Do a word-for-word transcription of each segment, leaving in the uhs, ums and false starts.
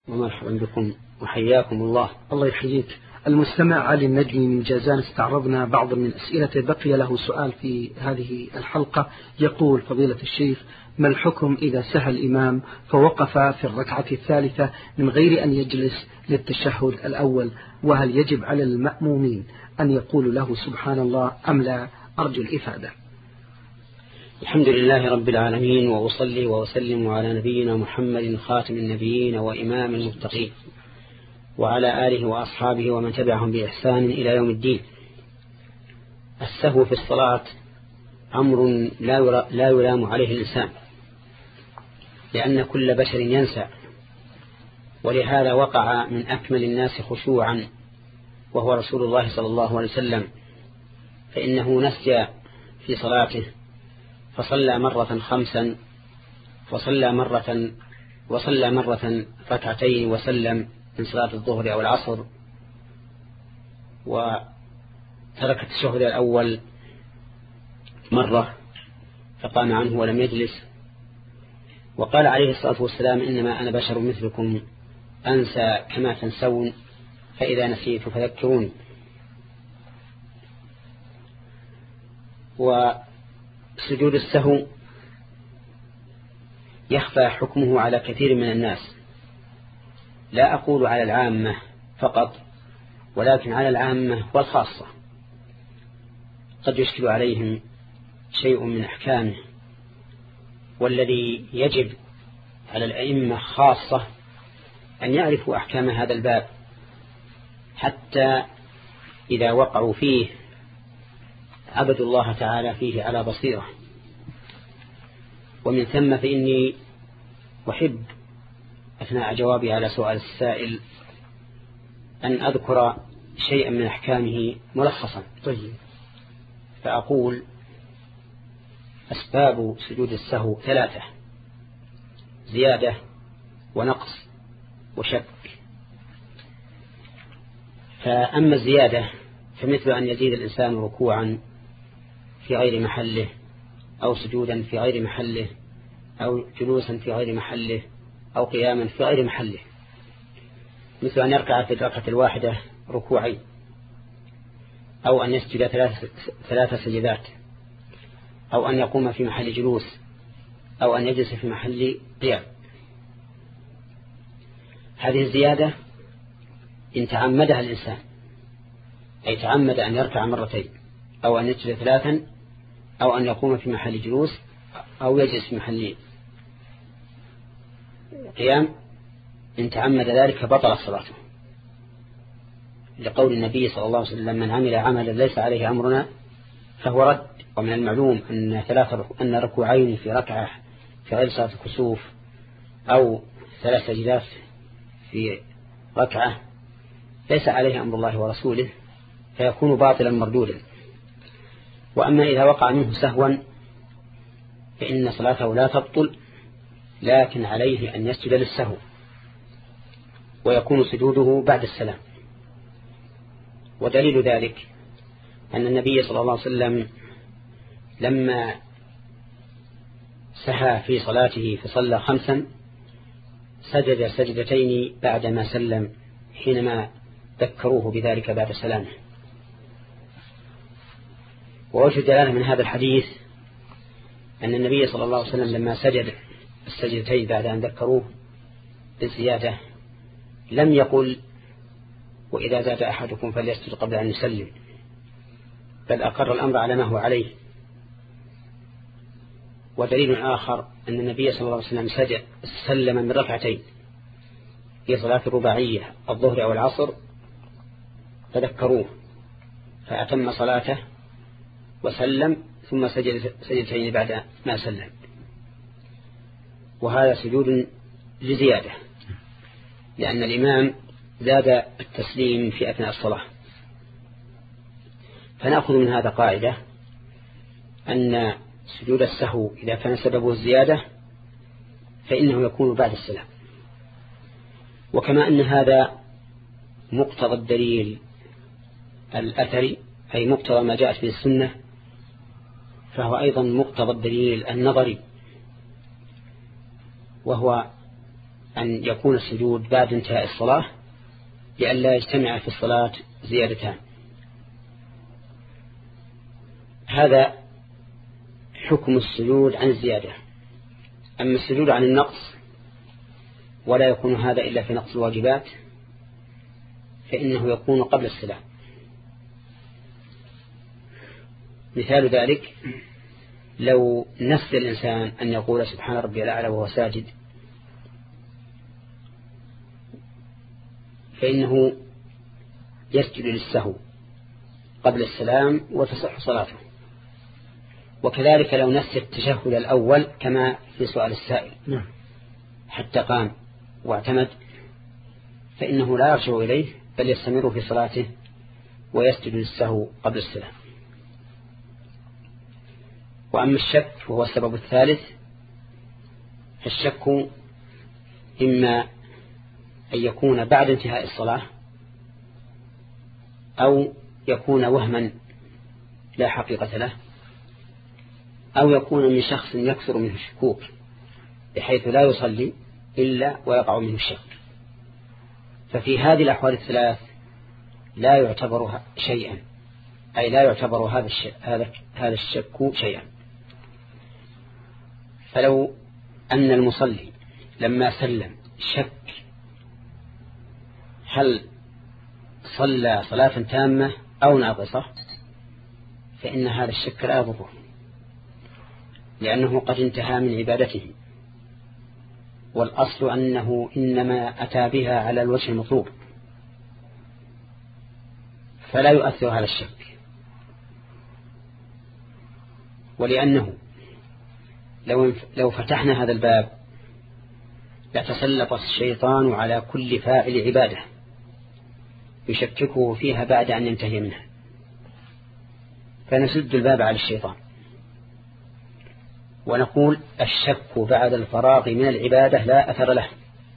ومرحبا بكم وحياكم الله. الله يحييك. المستمع علي النجمي من جازان، استعرضنا بعض من أسئلته، بقي له سؤال في هذه الحلقة. يقول فضيلة الشيخ: ما الحكم إذا سهى الإمام فوقف في الركعة الثالثة من غير أن يجلس للتشهد الأول، وهل يجب على المأمومين أن يقولوا له سبحان الله أم لا؟ أرجو الإفادة. الحمد لله رب العالمين، وأصلي وأسلم على نبينا محمد خاتم النبيين وإمام المتقين، وعلى آله وأصحابه ومن تبعهم بإحسان إلى يوم الدين. السهو في الصلاة أمر لا يلام عليه الإنسان، لأن كل بشر ينسى، ولهذا وقع من أكمل الناس خشوعا وهو رسول الله صلى الله عليه وسلم، فإنه نسي في صلاته فصلى مرة خمسا وصلى مرة وصلى مرة ركعتين وسلم من صلاة الظهر أو العصر، وترك التشهد الأول مرة فقام عنه ولم يجلس، وقال عليه الصلاة والسلام: إنما أنا بشر مثلكم أنسى كما تنسون، فإذا نسيت فذكروني. وسجود السهو يخفى حكمه على كثير من الناس، لا أقول على العامة فقط، ولكن على العامة والخاصة قد يشكل عليهم شيء من أحكامه، والذي يجب على الأئمة خاصة أن يعرفوا أحكام هذا الباب، حتى إذا وقعوا فيه عبدوا الله تعالى فيه على بصيرة. ومن ثم فإني أحب أثناء جوابي على سؤال السائل أن أذكر شيئا من أحكامه ملخصا. طيب. فأقول: أسباب سجود السهو ثلاثة: زيادة ونقص وشك. فأما الزيادة فمثل أن يزيد الإنسان ركوعا في غير محله، أو سجودا في غير محله، أو جلوسا في غير محله، أو قياما في غير محله، مثل أن يركع في الركعة الواحدة ركوعين، أو أن يسجد ثلاث, ثلاث سجدات، أو أن يقوم في محل جلوس، أو أن يجلس في محل قيام. هذه الزيادة إن تعمدها الإنسان، أي تعمد أن يركع مرتين، أو أن يسجد ثلاثا، أو أن يقوم في محل جلوس، أو يجلس في محل قيام، إن تعمد ذلك بطل صلاته، لقول النبي صلى الله عليه وسلم: من عمل عملا ليس عليه أمرنا فهو رد. ومن المعلوم أن ثلاث أن ركوعين في ركعة في غير صلاة الكسوف، أو ثلاث سجدات في ركعة ليس عليه أمر الله ورسوله، فيكون باطلا مردودا. وأما إذا وقع منه سهوا فإن صلاته لا تبطل، لكن عليه أن يسجد للسهو، ويكون سجوده بعد السلام. ودليل ذلك أن النبي صلى الله عليه وسلم لما سهى في صلاته فصلى خمسا سجد سجدتين بعدما سلم، حينما ذكروه بذلك بعد سلامه. ووجه الدلالة من هذا الحديث أن النبي صلى الله عليه وسلم لما سجد السجدتين بعد أن ذكروه بالزيادة لم يقل: وإذا زاد أحدكم فليسجد قبل أن يسلم، بل أقر الأمر على ما هو عليه. ودليل آخر أن النبي صلى الله عليه وسلم سجد سلم من ركعتين في صلاة الرباعية الظهر أو العصر، فذكروه فأتم صلاته وسلم، ثم سجد سجدتين بعد ما سلم، وهذا سجود لزيادة، لأن الإمام زاد التسليم في أثناء الصلاة. فنأخذ من هذا قاعدة أن سجود السهو إذا كان سببه الزيادة فإنه يكون بعد السلام. وكما أن هذا مقتضى الدليل الأثري، أي مقتضى ما جاءت به السنة، فهو أيضا مقتضى الدليل النظري، وهو أن يكون السجود بعد انتهاء الصلاة لئلا يجتمع في الصلاة زيادتان. هذا حكم السجود عن الزيادة. أما السجود عن النقص ولا يكون هذا إلا في نقص الواجبات فإنه يكون قبل السلام. مثال ذلك لو نسي الإنسان أن يقول سبحان ربي الأعلى وهو ساجد فإنه يسجد للسهو قبل السلام وتصح صلاته. وكذلك لو نسي التشهد الأول كما في سؤال السائل حتى قام واعتمد فإنه لا يرجع إليه بل يستمر في صلاته ويسجد للسهو قبل السلام. وأما الشك وهو السبب الثالث فالشك إما أن يكون بعد انتهاء الصلاة أو يكون وهما لا حقيقة له أو يكون من شخص يكثر منه الشكوك بحيث لا يصلي إلا ويقع منه الشك. ففي هذه الأحوال الثلاث لا يعتبر شيئا، أي لا يعتبر هذا هذا الشك شيئا. فلو أن المصلي لما سلم شك هل صلى صلاة تامة أو ناقصة فإن هذا الشك لا يضره لأنه قد انتهى من عبادته، والأصل أنه إنما أتى بها على الوجه المطلوب فلا يؤثر هذا الشك. ولأنه لو لو فتحنا هذا الباب لتسلط الشيطان على كل فاعل عبادة يشككه فيها بعد أن ينتهي منها، فنسد الباب على الشيطان ونقول الشك بعد الفراغ من العبادة لا أثر له.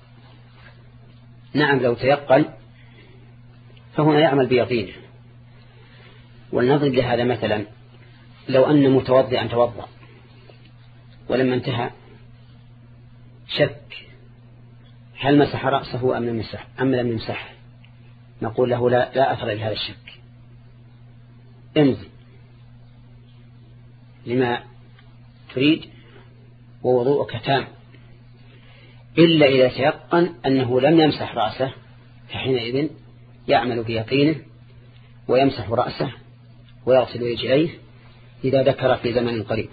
نعم لو تيقن فهنا يعمل بيقينه. ولنضرب لهذا مثلا لو أن متوضئا توضأ ولما انتهى شك هل مسح رأسه أم لم يمسح أم لم يمسح نقول له لا, لا أثر لهذا الشك، امضي لما تريد ووضوءك تام، إلا إذا تيقن أنه لم يمسح رأسه فحينئذ يعمل بيقينه ويمسح رأسه ويغسل رجليه إذا ذكر في زمن قريب.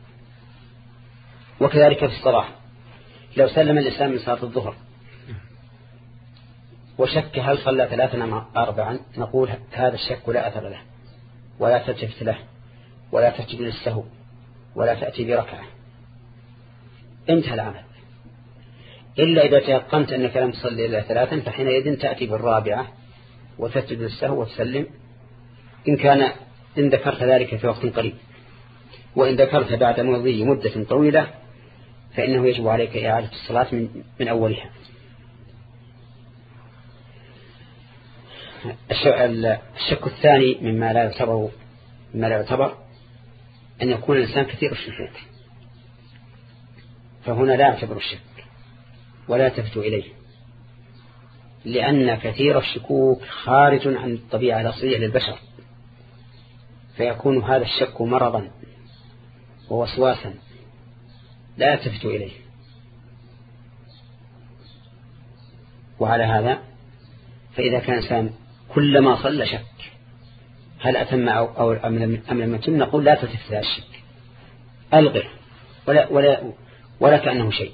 وكذلك في الصلاة لو سلم الإنسان من صلاة الظهر وشك هل صلى ثلاثا أم أربعا نقول هذا الشك لا أثر له ولا تلتفت له ولا تسجد للسهو ولا تأتي بركعة، انتهى العمل. إلا إذا تيقنت أنك لم تصلي إلا ثلاثا فحينئذ تأتي بالرابعة وتسجد للسهو وتسلم إن كان إن ذكرت ذلك في وقت قريب. وإن ذكرت بعد مضي مدة طويلة فإنه يجب عليك إعادة الصلاة من, من أولها. الشك الثاني مما لا يعتبر مما لا يعتبر أن يكون الإنسان كثير الشكوك، فهنا لا يعتبر الشك ولا تفت إليه لأن كثير الشكوك خارج عن الطبيعة الأصلية للبشر، فيكون هذا الشك مرضا ووسواسا لا تفت إليه. وعلى هذا فإذا كان إنسان كلما صلى شك هل أتم أو أم لم يتم نقول لا تلتفت هذا الشك، ألغه ولا, ولا, ولا كأنه شيء.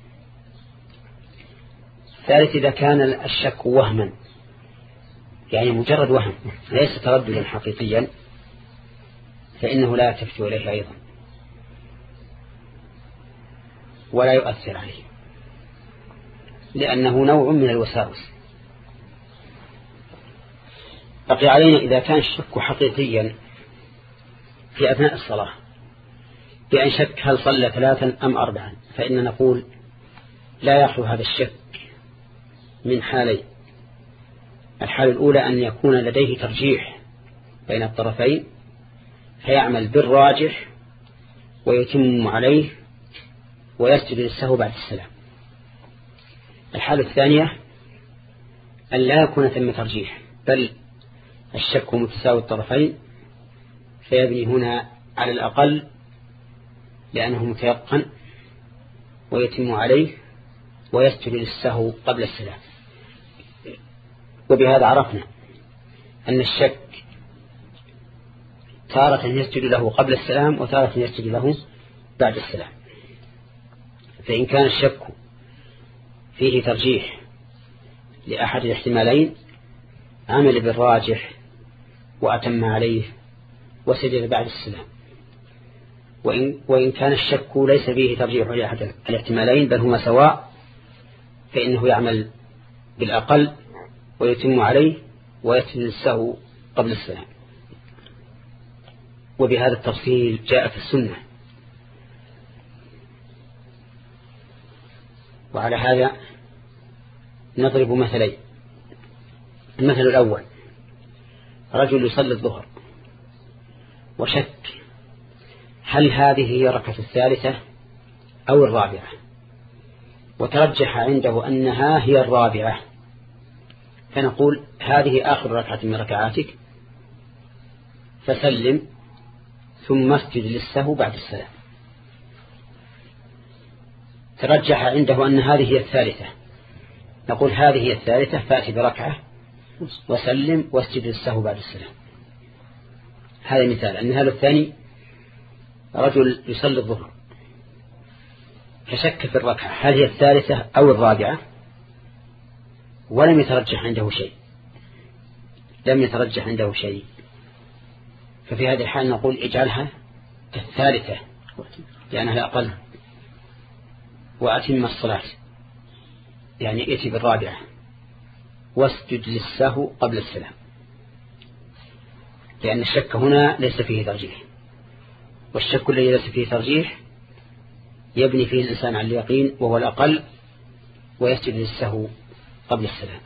ثالث إذا كان الشك وهما يعني مجرد وهم ليس ترددا حقيقيا فإنه لا تفت إليه أيضا ولا يؤثر عليه لأنه نوع من الوساوس. بقي علينا إذا كان الشك حقيقيا في أثناء الصلاة بأن شك هل صلى ثلاثا أم أربعا فإن نقول لا يخلو هذا الشك من حالين. الحالة الأولى أن يكون لديه ترجيح بين الطرفين فيعمل بالراجح ويتم عليه ويسجد للسهو بعد السلام. الحالة الثانية أن لا يكون ثم ترجيح، بل الشك متساوي الطرفين، فيبني هنا على الأقل لأنه متيقن ويتم عليه ويسجد للسهو قبل السلام. وبهذا عرفنا أن الشك تارة يسجد له قبل السلام وتارة يسجد له بعد السلام. فإن كان الشك فيه ترجيح لأحد الاحتمالين عمل بالراجح وأتم عليه وسجد بعد السلام، وإن, وإن كان الشك ليس فيه ترجيح لأحد الاحتمالين بل هما سواء، فإنه يعمل بالأقل ويتم عليه ويسجد للسهو قبل السلام. وبهذا التفصيل جاء في السنة. وعلى هذا نضرب مثلين. المثل الأول: رجل يصلي الظهر وشك هل هذه هي الركعة الثالثة أو الرابعة، وترجح عنده أنها هي الرابعة، فنقول هذه آخر ركعة من ركعاتك، فسلم ثم اسجد للسهو بعد السلام. ترجح عنده أن هذه هي الثالثة، نقول هذه هي الثالثة، فأتي بركعة وسلم واسجد للسهو بعد السلام. هذا مثال. المثال الثاني: رجل يصلي الظهر فشك في الركعة هل هي الثالثة أو الرابعة، ولم يترجح عنده شيء لم يترجح عنده شيء ففي هذه الحال نقول اجعلها الثالثة لأنها الأقل، وأتم الصلاة يعني ائتي بالرابعة واسجد للسهو قبل السلام، لأن الشك هنا ليس فيه ترجيح، والشك الذي ليس فيه ترجيح يبني فيه الإنسان على اليقين وهو الأقل ويسجد للسهو قبل السلام.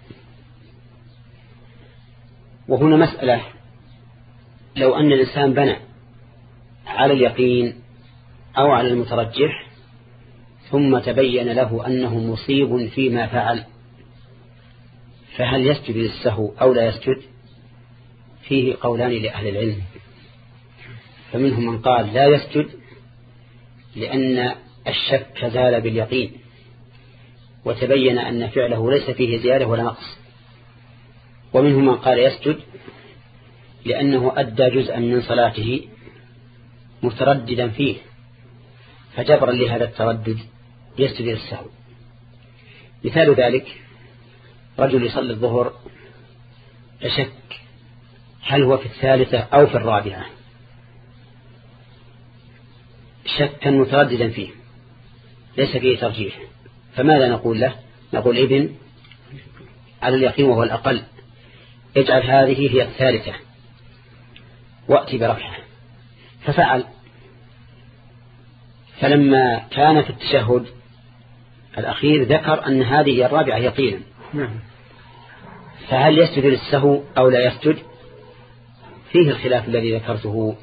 وهنا مسألة: لو أن الإنسان بنى على اليقين أو على المترجح ثم تبين له أنه مصيب فيما فعل، فهل يسجد للسهو أو لا يسجد؟ فيه قولان لأهل العلم، فمنهم من قال لا يسجد لأن الشك زال باليقين وتبين أن فعله ليس فيه زيادة ولا نقص، ومنهم من قال يسجد لأنه أدى جزءا من صلاته مترددا فيه، فجبرا لهذا التردد يسجد للسهو. مثال ذلك: رجل يصلي الظهر فشك هل هو في الثالثة أو في الرابعة، شكا مترددا فيه ليس فيه ترجيح، فماذا نقول له؟ نقول إذن على اليقين وهو الأقل اجعل هذه هي الثالثة وأتي بركعة. ففعل، فلما كان في التشهد الأخير ذكر أن هذه الرابعة يقينا، فهل يسجد للسهو أو لا يسجد؟ فيه الخلاف الذي ذكرته،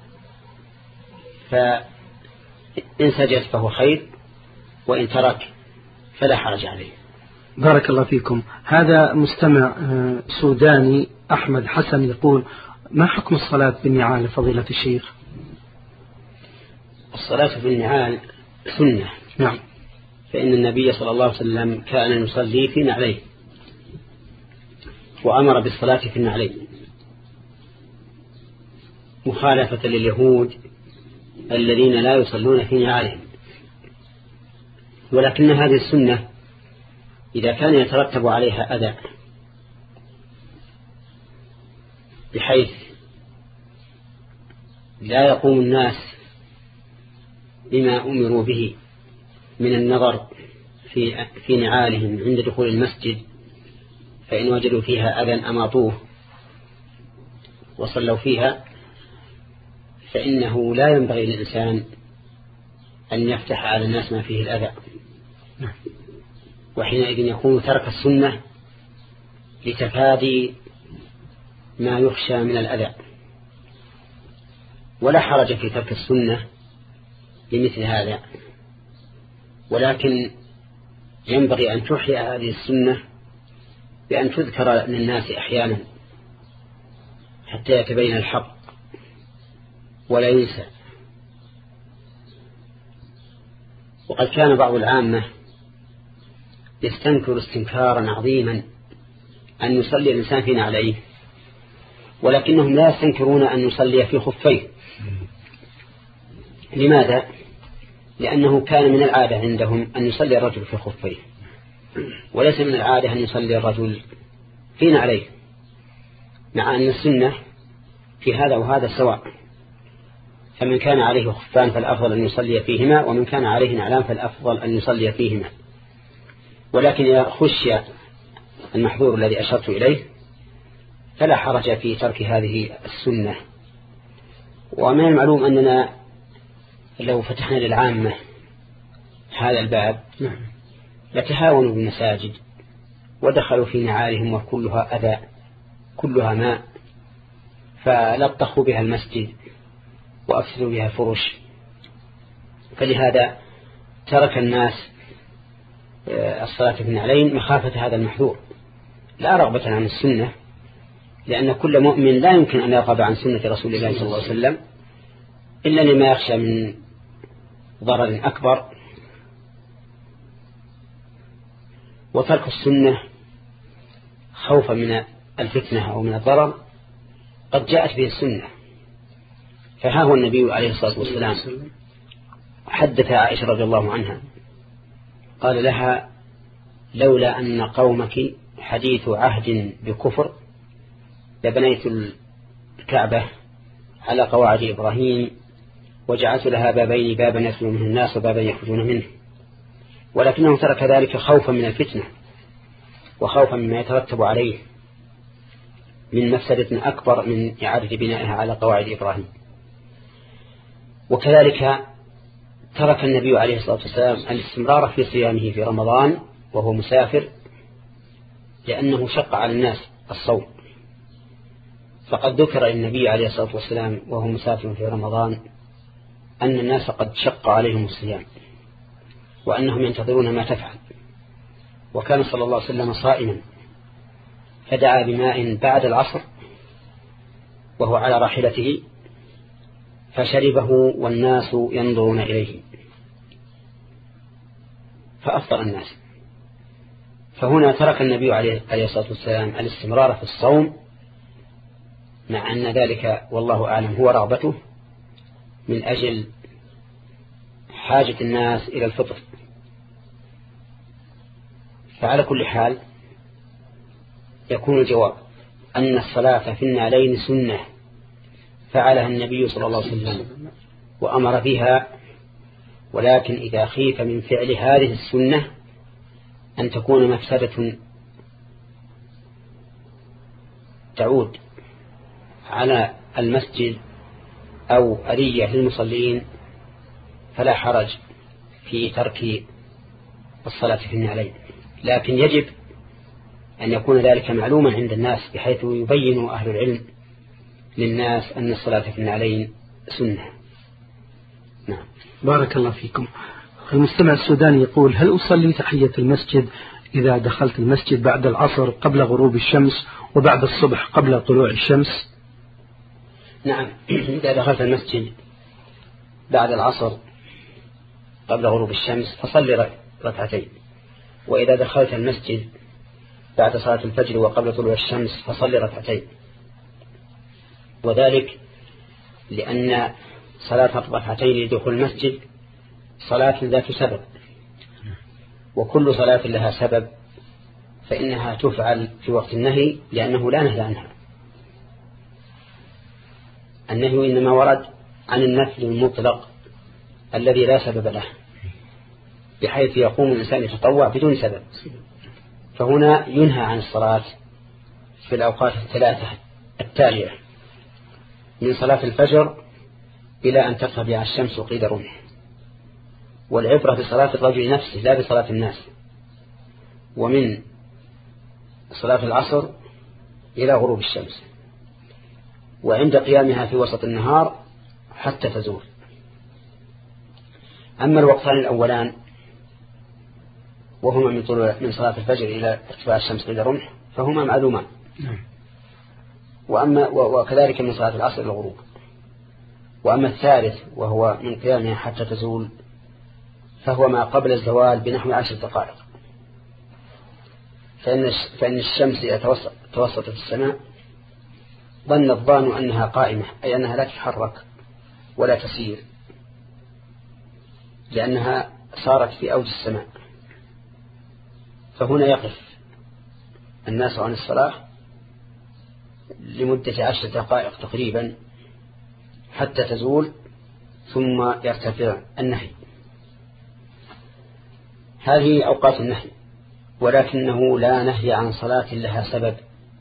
فإن سجد فهو خير وإن ترك فلا حرج عليه. بارك الله فيكم. هذا مستمع سوداني أحمد حسن يقول: ما حكم الصلاة بالنعال فضيلة الشيخ؟ الصلاة بالنعال سنة. نعم. فإن النبي صلى الله عليه وسلم كان يصلي في نعليه وأمر بالصلاة في النعلين، مخالفة لليهود الذين لا يصلون في نعالهم. ولكن هذه السنة إذا كان يترتب عليها أذى بحيث لا يقوم الناس بما أمروا به من النظر في في نعالهم عند دخول المسجد، فإن وجدوا فيها أذى أماطوه وصلوا فيها، فإنه لا ينبغي للإنسان أن يفتح على الناس ما فيه الأذى، وحينئذ يكون ترك السنة لتفادي ما يخشى من الأذى. ولا حرج في ترك السنة لمثل هذا، ولكن ينبغي أن تحيي هذه السنة بأن تذكر للناس أحيانا حتى يتبين الحق ولا ينسى. وقد كان بعض العامة يستنكر استنكارا عظيما أن يصلي الإنسان فينا عليه، ولكنهم لا يستنكرون أن يصلي في خفيه. لماذا؟ لأنه كان من العادة عندهم أن يصلي الرجل في خفيه، وليس من العادة أن يصلي الرجل فينا عليه، مع أن السنة في هذا وهذا سواء. فمن كان عليه خفان فالأفضل أن يصلي فيهما، ومن كان عليه نعلان فالأفضل أن يصلي فيهما. ولكن إذا خشي المحظور الذي أشرت إليه فلا حرج في ترك هذه السنة. ومن المعلوم أننا لو فتحنا للعامة هذا الباب لتهاونوا بالمساجد ودخلوا في نعالهم وكلها أذى كلها ماء، فلطخوا بها المسجد وأفسدوا بها فرش. فلهذا ترك الناس الصلاة في النعلين مخافة هذا المحذور، لا رغبة عن السنة، لأن كل مؤمن لا يمكن أن يرغب عن سنة رسول الله صلى الله عليه وسلم إلا لما يخشى من ضرر أكبر. وترك السنة خوفا من الفتنة أو من الضرر قد جاءت به السنة. فها هو النبي عليه الصلاة والسلام حدث عائشة رضي الله عنها قال لها: لولا أن قومك حديث عهد بكفر لبنيت الكعبة على قواعد إبراهيم وجعلت لها بابين، بابا يدخل منه الناس وبابا يخرجون منه. ولكنه ترك ذلك خوفا من الفتنة وخوفا مما يترتب عليه من مفسدة أكبر من إعادة بنائها على قواعد إبراهيم. وكذلك ترك النبي عليه الصلاة والسلام الاستمرار في صيامه في رمضان وهو مسافر، لأنه شق على الناس الصوم. فقد ذكر النبي عليه الصلاة والسلام وهو مسافر في رمضان أن الناس قد شق عليهم الصيام وأنهم ينتظرون ما تفعل. وكان صلى الله عليه وسلم صائما فدعا بماء بعد العصر وهو على راحلته فشربه والناس ينظرون إليه فأفطر الناس. فهنا ترك النبي عليه الصلاة والسلام الاستمرار في الصوم، مع أن ذلك والله أعلم هو رغبته من أجل حاجة الناس إلى الفطر. فعلى كل حال يكون الجواب أن الصلاة في النعلين سنة فعلها النبي صلى الله عليه وسلم وأمر بها، ولكن إذا خيف من فعل هذه السنة أن تكون مفسدة تعود على المسجد أو أذية للمصلين فلا حرج في ترك الصلاة في النعلين. لكن يجب أن يكون ذلك معلوما عند الناس بحيث يبين أهل العلم للناس أن الصلاة في النعلين سنة. نعم. بارك الله فيكم. المستمع السوداني يقول: هل أصلي تحية المسجد إذا دخلت المسجد بعد العصر قبل غروب الشمس وبعد الصبح قبل طلوع الشمس؟ نعم، إذا دخلت المسجد بعد العصر قبل غروب الشمس فصلي ركعتين، وإذا دخلت المسجد بعد صلاة الفجر وقبل طلوع الشمس فصلي ركعتين. وذلك لأن صلاة الركعتين لدخول المسجد صلاة ذات سبب، وكل صلاة لها سبب فإنها تفعل في وقت النهي لأنه لا نهي عنها. النهي إنما ورد عن النفل المطلق الذي لا سبب له، بحيث يقوم الإنسان يتطوع بدون سبب. فهنا ينهى عن الصلاة في الأوقات الثلاثة التالية من صلاة الفجر إلى أن ترتفع الشمس قيد رمح. والعبرة بصلاة الرجل نفسه لا بصلاة الناس. ومن صلاة العصر إلى غروب الشمس، وعند قيامها في وسط النهار حتى تزول. أما الوقتان الأولان وهما من طلوع من صلاة الفجر إلى ارتفاع الشمس إلى رمح فهما معلومان. وأما وكذلك من صلاة العصر إلى الغروب. وأما الثالث وهو من قيامها حتى تزول فهو ما قبل الزوال بنحو عشر دقائق. فإن فإن الشمس إذا توسطت السماء ظن الظان أنها قائمة، أي أنها لا تتحرك ولا تسير، لأنها صارت في أوج السماء. فهنا يقف الناس عن الصلاة لمدة عشر دقائق تقريبا حتى تزول ثم يرتفع النهي. هذه أوقات النهي، ولكنه لا نهي عن صلاة لها سبب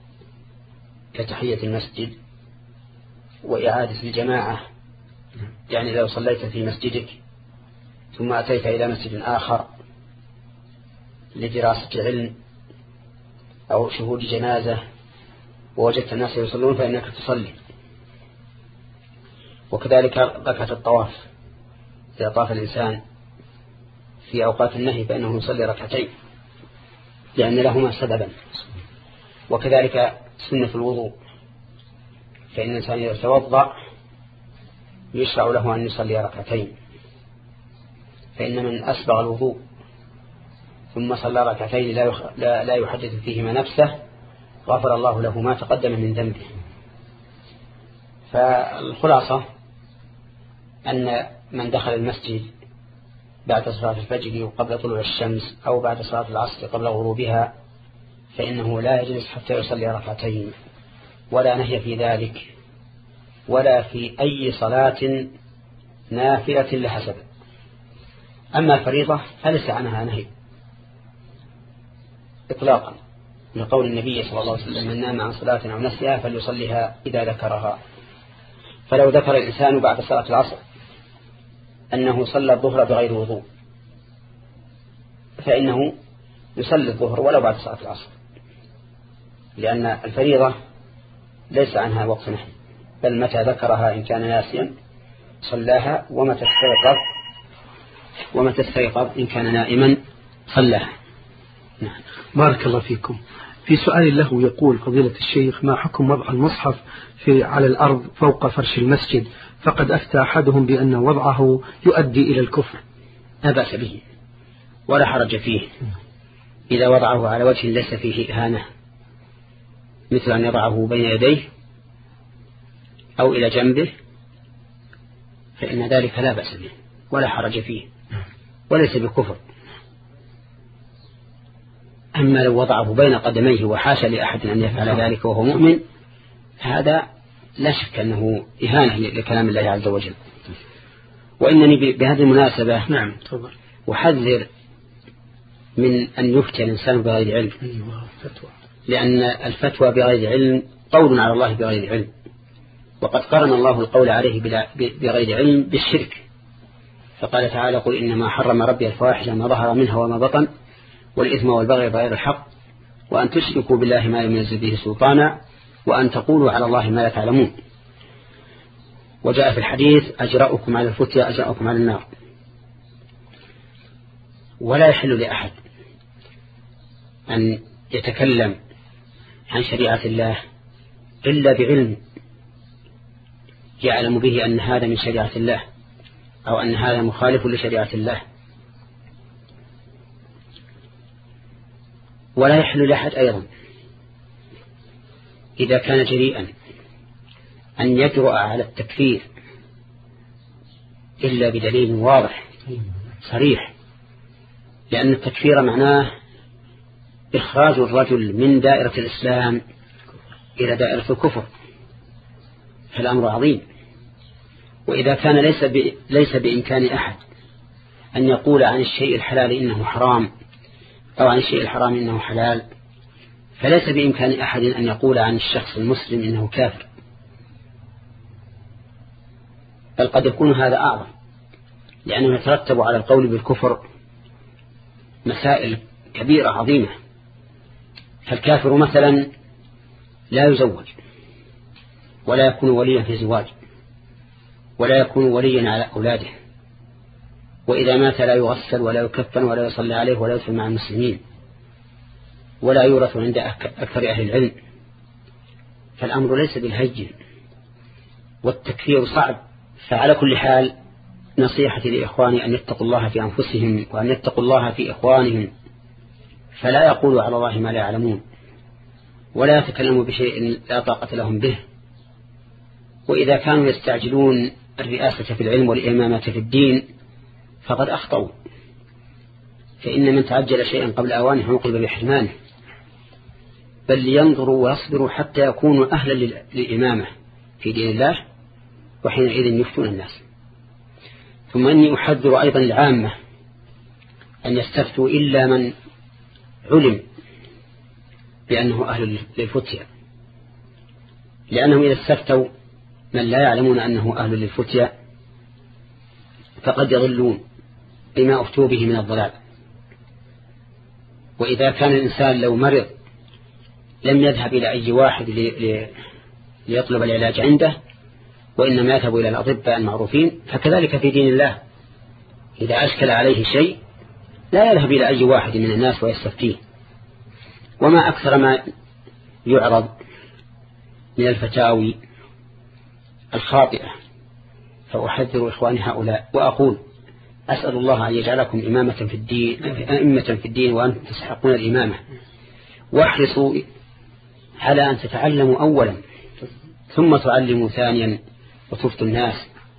كتحية المسجد وإعادة الجماعة. يعني لو صليت في مسجدك ثم أتيت إلى مسجد آخر لدراسة علم أو شهود جنازة ووجدت الناس يصلون فإنك تصلي. وكذلك ركعة الطواف إذا طاف الإنسان في أوقات النهي فإنه يصلي ركعتين لأن لهما سببا. وكذلك سنة الوضوء، فإن الإنسان إذا توضأ يشرع له أن يصلي ركعتين، فإن من أسبغ الوضوء ثم صلى ركعتين لا, يخ... لا... لا يحدث فيهما نفسه غفر الله له ما تقدم من ذنبه. فالخلاصة أن من دخل المسجد بعد صلاة الفجر قبل طلوع الشمس أو بعد صلاة العصر قبل غروبها فإنه لا يجلس حتى يصلي ركعتين، ولا نهي في ذلك ولا في أي صلاة نافلة لها سبب. أما الفريضة فليس عنها نهي إطلاقا، لقول النبي صلى الله عليه وسلم: من نام عن صلاة أو نسيها فليصليها إذا ذكرها. فلو ذكر الإنسان بعد صلاة العصر أنه صلى الظهر بغير وضوء فإنه يصلي الظهر ولو بعد صلاة العصر، لأن الفريضة ليس عنها وقت نهي، بل متى ذكرها إن كان ناسيا صلاها، ومتى استيقظ ومتى استيقظ إن كان نائما صلاها. نعم. بارك الله فيكم. في سؤال له يقول: فضيلة الشيخ، ما حكم وضع المصحف في على الأرض فوق فرش المسجد؟ فقد أفتى أحدهم بأن وضعه يؤدي إلى الكفر. لا بأس به ولا حرج فيه إذا وضعه على وجه ليس فيه إهانة، مثل أن يضعه بين يديه أو إلى جنبه، فإن ذلك لا بأس به ولا حرج فيه وليس بكفر. أما لو وضعه بين قدميه وحاشا لأحد أن يفعل ذلك وهو مؤمن، هذا لا شك أنه إهانة لكلام الله عز وجل. وإنني بهذه المناسبة نعم أحذر من أن يفتي الإنسان بغير علم، لأن الفتوى بغير علم قول على الله بغير علم، وقد قرن الله القول عليه بغير علم بالشرك، فقال تعالى: قل إنما حرم ربي الفواحش ما ظهر منها وما بطن والإثم والبغي بغير الحق وأن تشركوا بالله ما لم ينزل به سلطانا وأن تقولوا على الله ما لا تعلمون. وجاء في الحديث: أجرأكم على الفتيا أجرأكم على النار. ولا يحل لأحد أن يتكلم عن شريعة الله إلا بعلم يعلم به أن هذا من شريعة الله أو أن هذا مخالف لشريعة الله. ولا يحل لأحد أيضا إذا كان جريئا أن يجرؤ على التكفير إلا بدليل واضح صريح، لأن التكفير معناه إخراج الرجل من دائرة الإسلام إلى دائرة الكفر، فالأمر عظيم. وإذا كان ليس ليس بإمكان أحد أن يقول عن الشيء الحلال إنه حرام أو عن الشيء الحرام إنه حلال، فليس بإمكان أحد أن يقول عن الشخص المسلم إنه كافر، بل قد يكون هذا أعظم، لأنه يترتب على القول بالكفر مسائل كبيرة عظيمة. فالكافر مثلا لا يزوج ولا يكون وليا في زواج ولا يكون وليا على أولاده وإذا مات لا يغسل ولا يكفن ولا يصلي عليه ولا يدفن مع المسلمين ولا يورث عند أكثر أهل العلم. فالأمر ليس بالهين، والتكفير صعب. فعلى كل حال نصيحتي لإخواني أن يتقوا الله في أنفسهم وأن يتقوا الله في إخوانهم، فلا يقولوا على الله ما لا يعلمون ولا يتكلموا بشيء لا طاقة لهم به. وإذا كانوا يستعجلون الرئاسة في العلم والإمامة في الدين فقد أخطأوا، فإن من تعجل شيئا قبل أوانه عوقب بحرمانه، بل لينظروا ويصبروا حتى يكونوا أهلا للإمامة في دين الله، وحينئذ يفتون الناس. ثم أني أحذر أيضا العامة أن يستفتوا إلا من علم بأنه أهل للفتية، لأنهم إذا استفتوا من لا يعلمون أنه أهل للفتية فقد يضلون بما أفتوا به من الضلال. وإذا كان الإنسان لو مرض لم يذهب إلى أي واحد ليطلب العلاج عنده، وإنما يذهب إلى الأطباء المعروفين، فكذلك في دين الله إذا أشكل عليه شيء لا يذهب إلى أي واحد من الناس ويستفتيه. وما أكثر ما يعرض من الفتاوي الخاطئة، فأحذر إخواني هؤلاء وأقول أسأل الله أن يجعلكم إمامة في الدين أئمة في الدين وأنتم تستحقون الإمامة، واحرصوا على أن تتعلموا أولا ثم تعلموا ثانيا وتفتوا الناس،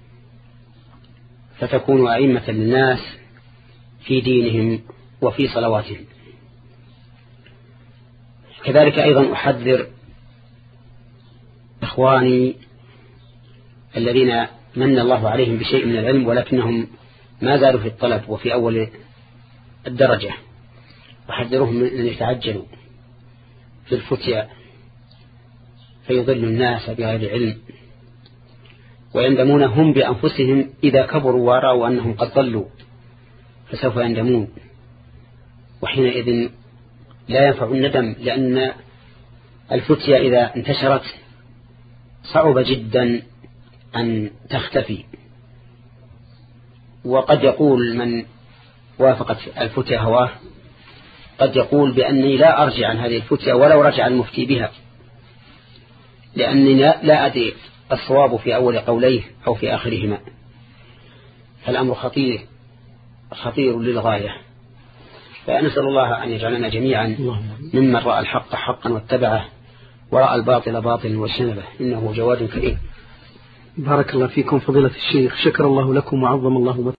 فتكونوا أئمة للناس في دينهم وفي صلواتهم. كذلك أيضا أحذر إخواني الذين من الله عليهم بشيء من العلم ولكنهم ما زالوا في الطلب وفي أول الدرجة، أحذرهم من أن يتعجلوا في الفتيا فيضل الناس بغير علم، ويندمون هم بأنفسهم إذا كبروا ورأوا أنهم قد ضلوا، فسوف يندمون، وحينئذ لا ينفع الندم، لأن الفتيا إذا انتشرت صعب جدا أن تختفي. وقد يقول من وافقت الفتيا هواه قد يقول بأني لا أرجع عن هذه الفتيا ولو رجع المفتي بها، لأني لا أدري الصواب في أول قوليه أو في آخرهما. فالأمر خطير خطير للغاية. فنسأل الله أن يجعلنا جميعا ممن رأى الحق حقا واتبعه ورأى الباطل باطلا واجتنبه، إنه جواد كريم. بارك الله فيكم فضيلة الشيخ، شكر الله لكم وعظم الله